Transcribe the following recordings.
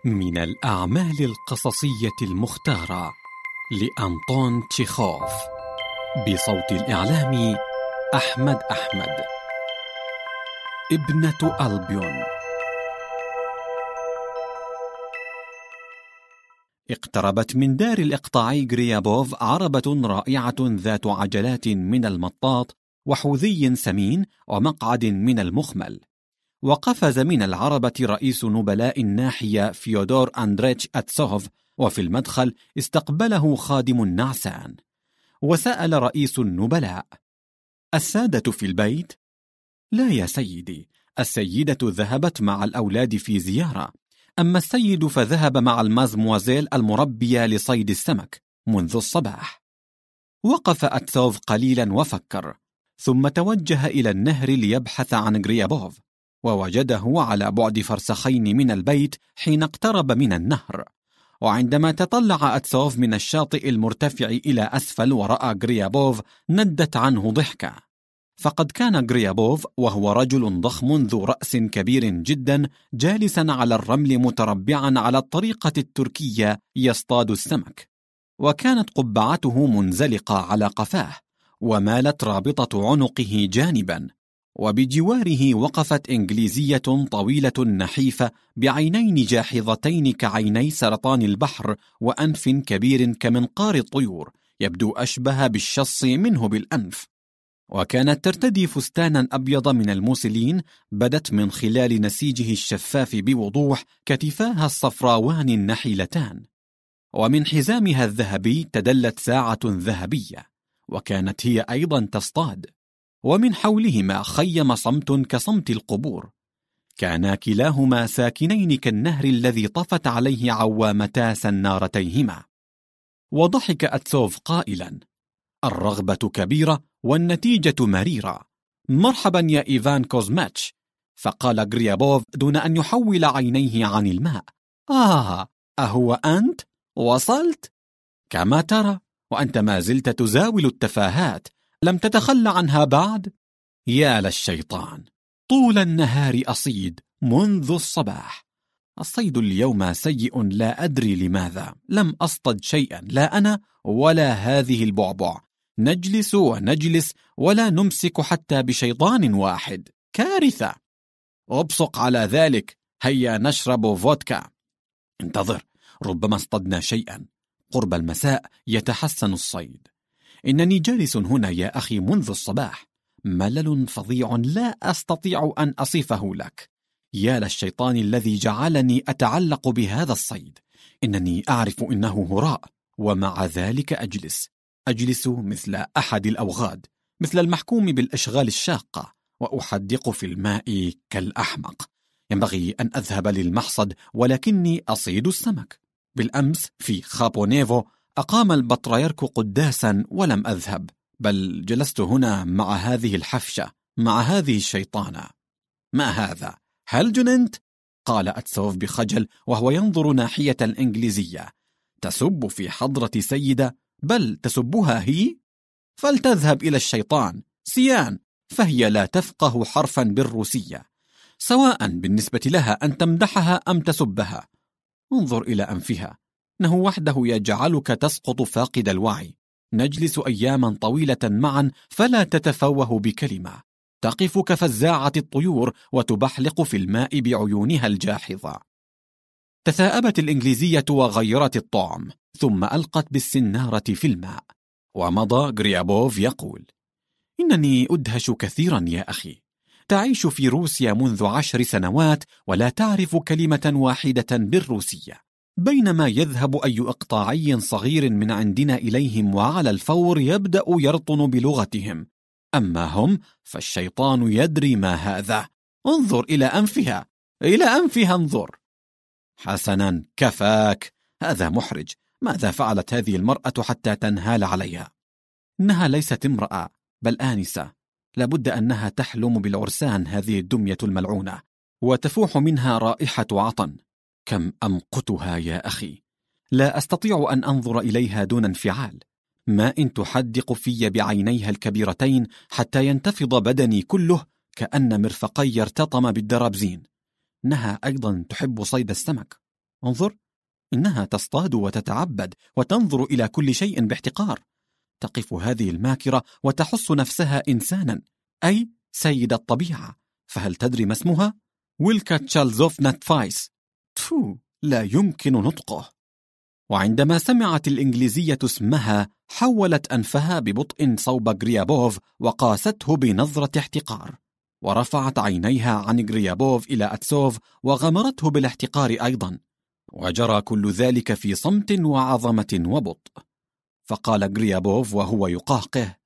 من الأعمال القصصية المختارة لأنطون تشيخوف، بصوت الإعلامي أحمد أحمد. ابنة ألبيون. اقتربت من دار الإقطاعي غريابوف عربة رائعة ذات عجلات من المطاط وحوذي سمين ومقعد من المخمل، وقفز من العربة رئيس نبلاء الناحية فيودور أندريتش أتسوف، وفي المدخل استقبله خادم نعسان، وسأل رئيس النبلاء: السادة في البيت؟ لا يا سيدي، السيدة ذهبت مع الأولاد في زيارة، أما السيد فذهب مع المازموازيل المربية لصيد السمك منذ الصباح. وقف أتسوف قليلا وفكر، ثم توجه إلى النهر ليبحث عن غريابوف، ووجده على بعد فرسخين من البيت حين اقترب من النهر. وعندما تطلع أتسوف من الشاطئ المرتفع إلى أسفل ورأى غريابوف ندت عنه ضحكة، فقد كان غريابوف وهو رجل ضخم ذو رأس كبير جدا جالسا على الرمل متربعا على الطريقة التركية يصطاد السمك، وكانت قبعته منزلقة على قفاه ومالت رابطة عنقه جانبا، وبجواره وقفت إنجليزية طويلة نحيفة بعينين جاحظتين كعيني سرطان البحر وأنف كبير كمنقار الطيور يبدو أشبه بالشص منه بالأنف، وكانت ترتدي فستانا أبيض من الموسلين بدت من خلال نسيجه الشفاف بوضوح كتفاها الصفراوان النحيلتان، ومن حزامها الذهبي تدلت ساعة ذهبية، وكانت هي أيضا تصطاد، ومن حولهما خيم صمت كصمت القبور، كانا كلاهما ساكنين كالنهر الذي طفت عليه عوامتا سنارتيهما. وضحك أتسوف قائلا: الرغبة كبيرة والنتيجة مريرة، مرحبا يا إيفان كوزماتش. فقال غريابوف دون أن يحول عينيه عن الماء: أهو أنت؟ وصلت؟ كما ترى، وأنت ما زلت تزاول التفاهات، لم تتخلى عنها بعد؟ يا للشيطان، طول النهار أصيد منذ الصباح. الصيد اليوم سيء، لا أدري لماذا، لم أصطد شيئا، لا أنا ولا هذه البعبع، نجلس ونجلس ولا نمسك حتى بشيطان واحد، كارثة. أبصق على ذلك، هيا نشرب فودكا. انتظر، ربما اصطدنا شيئا، قرب المساء يتحسن الصيد. إنني جالس هنا يا أخي منذ الصباح، ملل فظيع لا أستطيع أن أصفه لك. يا للشيطان الذي جعلني أتعلق بهذا الصيد، إنني أعرف إنه هراء، ومع ذلك أجلس مثل أحد الأوغاد، مثل المحكوم بالأشغال الشاقة، وأحدق في الماء كالأحمق. ينبغي أن أذهب للمحصد، ولكني أصيد السمك. بالأمس في خابونيفو أقام البطريرك قداسا ولم أذهب، بل جلست هنا مع هذه الحفشة، مع هذه الشيطانة. ما هذا؟ هل جننت؟ قال أتسوف بخجل وهو ينظر ناحية الإنجليزية. تسب في حضرة سيدة، بل تسبها هي؟ فلتذهب إلى الشيطان سيان، فهي لا تفقه حرفا بالروسية، سواء بالنسبة لها أن تمدحها أم تسبها. انظر إلى أنفها، إنه وحده يجعلك تسقط فاقد الوعي. نجلس أياما طويلة معا فلا تتفوه بكلمة، تقف كفزاعة الطيور وتبحلق في الماء بعيونها الجاحظة. تثاءبت الإنجليزية وغيرت الطعم، ثم ألقت بالسنارة في الماء، ومضى غريابوف يقول: إنني أدهش كثيرا يا أخي، تعيش في روسيا منذ 10 سنوات ولا تعرف كلمة واحدة بالروسية، بينما يذهب أي إقطاعي صغير من عندنا إليهم وعلى الفور يبدأ يرطن بلغتهم، أما هم فالشيطان يدري ما هذا. انظر إلى أنفها، إلى أنفها انظر. حسنا، كفاك، هذا محرج. ماذا فعلت هذه المرأة حتى تنهال عليها؟ إنها ليست امرأة، بل آنسة، لابد أنها تحلم بالعرسان، هذه الدمية الملعونة، وتفوح منها رائحة عطن. كم أمقتها يا أخي، لا أستطيع أن أنظر إليها دون انفعال. ما إن تحدق في بعينيها الكبيرتين حتى ينتفض بدني كله كأن مرفقي ارتطم بالدرابزين. إنها أيضا تحب صيد السمك، انظر، إنها تصطاد وتتعبد وتنظر إلى كل شيء باحتقار. تقف هذه الماكرة وتحس نفسها إنسانا، أي سيد الطبيعة. فهل تدري ما اسمها؟ ويلكا تشالزوفناتفايس. لا يمكن نطقه. وعندما سمعت الإنجليزية اسمها حولت أنفها ببطء صوب غريابوف وقاسته بنظرة احتقار، ورفعت عينيها عن غريابوف إلى أتسوف وغمرته بالاحتقار أيضا، وجرى كل ذلك في صمت وعظمة وبطء. فقال غريابوف وهو يقهقه: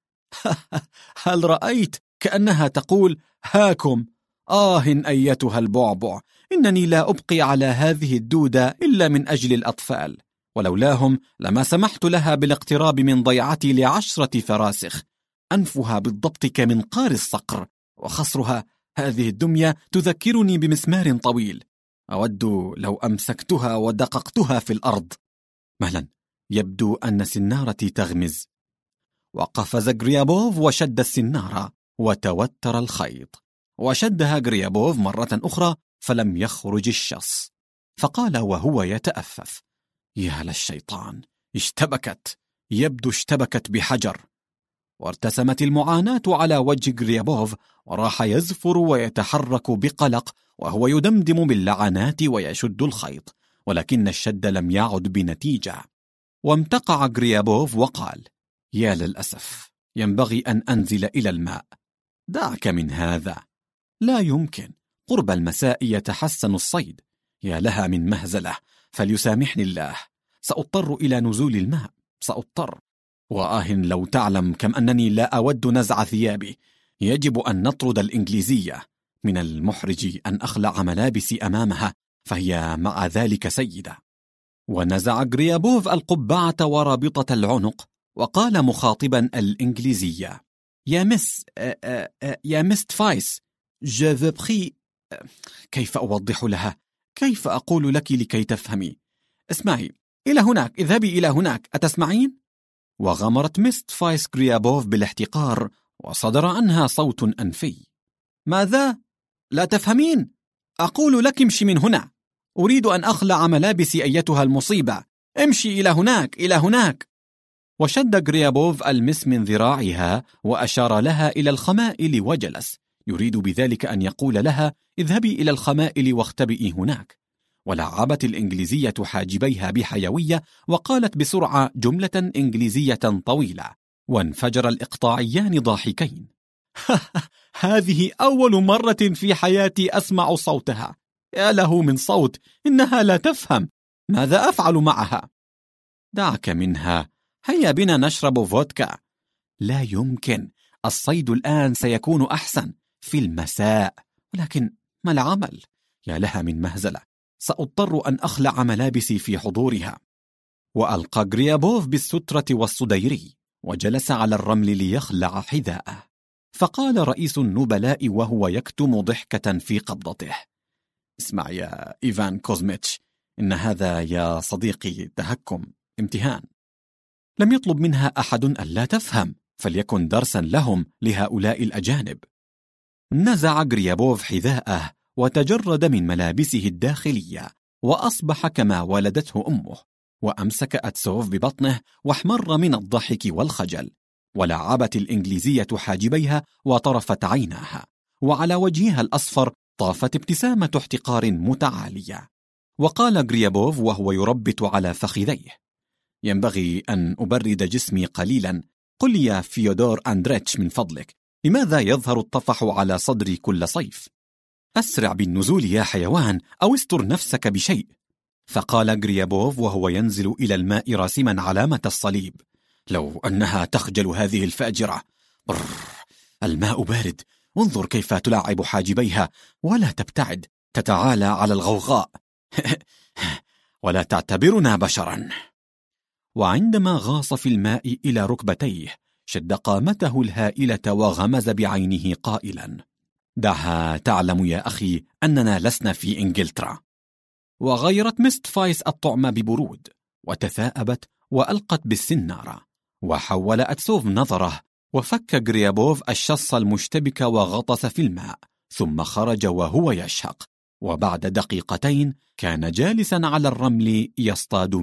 هل رأيت؟ كأنها تقول: هاكم، أيتها البعبع، إنني لا أبقي على هذه الدودة إلا من أجل الأطفال، ولولاهم لما سمحت لها بالاقتراب من ضيعتي ل10 فراسخ. أنفها بالضبط كمنقار الصقر، وخصرها هذه الدمية تذكرني بمسمار طويل، أود لو أمسكتها ودققتها في الأرض. مهلا، يبدو أن سنارتي تغمز. وقفز غريابوف وشد السنارة وتوتر الخيط، وشدها غريابوف مرة أخرى فلم يخرج الشص. فقال وهو يتأفف: يا للشيطان، اشتبكت، يبدو اشتبكت بحجر. وارتسمت المعاناة على وجه غريابوف، وراح يزفر ويتحرك بقلق وهو يدمدم باللعنات ويشد الخيط، ولكن الشد لم يعد بنتيجة. وامتقع غريابوف وقال: يا للأسف، ينبغي أن أنزل إلى الماء. دعك من هذا، لا يمكن، قرب المساء يتحسن الصيد. يا لها من مهزلة، فليسامحني الله، سأضطر إلى نزول الماء، سأضطر. لو تعلم كم أنني لا أود نزع ثيابي. يجب أن نطرد الإنجليزية. من المحرج أن أخلع ملابسي أمامها، فهي مع ذلك سيدة. ونزع غريابوف القبعة ورابطة العنق، وقال مخاطبا الإنجليزية: يا مس فايس، je veux prie. كيف أوضح لها؟ كيف أقول لك لكي تفهمي؟ اسمعي، إلى هناك، اذهبي إلى هناك، أتسمعين؟ وغمرت مس فايس غريابوف بالاحتقار، وصدر عنها صوت أنفي: ماذا؟ لا تفهمين؟ أقول لك امشي من هنا، أريد أن أخلع ملابسي أيتها المصيبة، امشي إلى هناك، إلى هناك. وشد غريابوف المس من ذراعها وأشار لها إلى الخمائل وجلس، يريد بذلك أن يقول لها: اذهبي إلى الخمائل واختبئي هناك. ولعبت الإنجليزية حاجبيها بحيوية، وقالت بسرعة جملة إنجليزية طويلة، وانفجر الإقطاعيان ضاحكين. هذه أول مرة في حياتي أسمع صوتها، يا له من صوت، إنها لا تفهم، ماذا أفعل معها؟ دعك منها، هيا بنا نشرب فودكا. لا يمكن، الصيد الآن سيكون أحسن في المساء، ولكن ما العمل؟ يا لها من مهزلة، سأضطر أن أخلع ملابسي في حضورها. وألقى غريابوف بالسترة والصديري، وجلس على الرمل ليخلع حذاءه. فقال رئيس النبلاء وهو يكتم ضحكة في قبضته: اسمع يا إيفان كوزميتش، إن هذا يا صديقي تهكم، امتهان. لم يطلب منها أحد ألا تفهم، فليكن درسا لهم لهؤلاء الأجانب. نزع غريابوف حذاءه وتجرد من ملابسه الداخلية، وأصبح كما ولدته أمه. وأمسك أتسوف ببطنه واحمر من الضحك والخجل. ولعبت الإنجليزية حاجبيها وطرفت عيناها، وعلى وجهها الأصفر طافت ابتسامة احتقار متعالية. وقال غريابوف وهو يربت على فخذيه: ينبغي أن أبرد جسمي قليلا. قل يا فيودور أندريتش من فضلك، لماذا يظهر الطفح على صدري كل صيف؟ أسرع بالنزول يا حيوان، أو استر نفسك بشيء. فقال غريابوف وهو ينزل إلى الماء راسما علامة الصليب: لو أنها تخجل هذه الفاجرة. الماء بارد، انظر كيف تلاعب حاجبيها، ولا تبتعد، تتعالى على الغوغاء. ولا تعتبرنا بشرا. وعندما غاص في الماء إلى ركبتيه، شد قامته الهائلة وغمز بعينه قائلا: دعها تعلم يا أخي أننا لسنا في إنجلترا. وغيرت مس فايس الطعم ببرود، وتثاءبت وألقت بالسنارة. وحول أتسوف نظره، وفك غريابوف الشص المشتبك وغطس في الماء، ثم خرج وهو يشهق: وبعد دقيقتين كان جالسا على الرمل يصطاد